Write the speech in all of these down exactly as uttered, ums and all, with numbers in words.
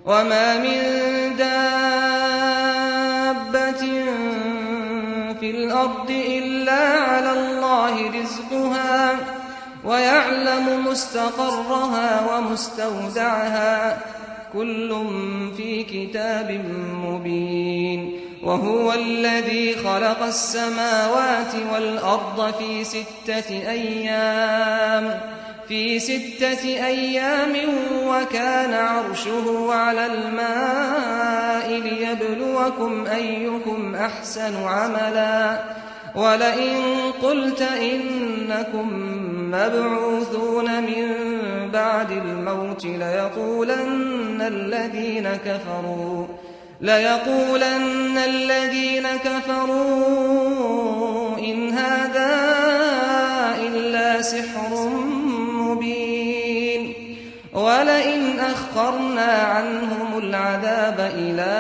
وما من دابة في الأرض إلا على الله رزقها ويعلم مستقرها ومستودعها كل في كتاب مبين وهو الذي خلق السماوات والأرض في ستة أيام في ستة أيام وكان عرشه على الماء ليبلوكم أيكم أحسن عملا ولئن قلت إنكم مبعوثون من بعد الموت ليقولن الذين كفروا ليقولن الذين كفروا إن هذا إلا سحر مبين ولئن أخرنا عنهم العذاب إلى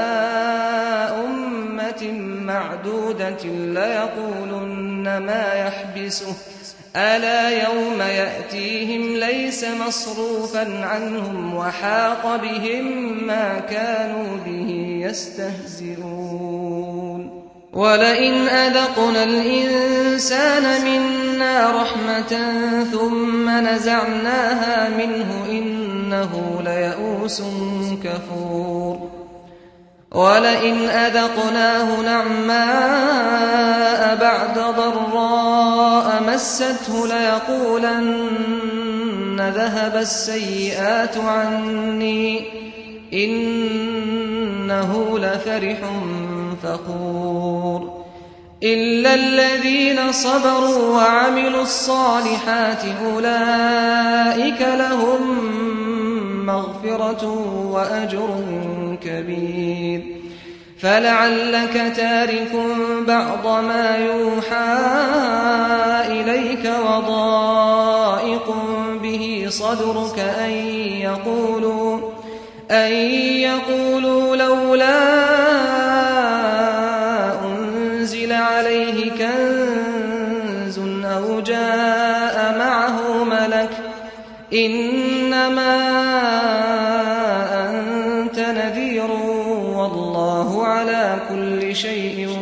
أمة معدودة ليقولن ما يحبسه ألا يوم يأتيهم ليس مصروفا عنهم وحاق بهم ما كانوا به يستهزئون ولئن أذقنا الإنسان منا رحمة ثم نزعناها منه إنه ليئوس كفور ولئن أذقناه نعماء بعد ضراء مسته ليقولن ذهب السيئات عني إنه لفرح فخور إلا الذين صبروا وعملوا الصالحات أولئك لهم مغفرة وأجر كبير فلعلك تارك بعض ما يوحى إليك وضائق به صدرك أن يقولوا أن يقولوا لولا أنزل عليه كنز أو جاء معه ملك إنما أنت نذير والله على كل شيء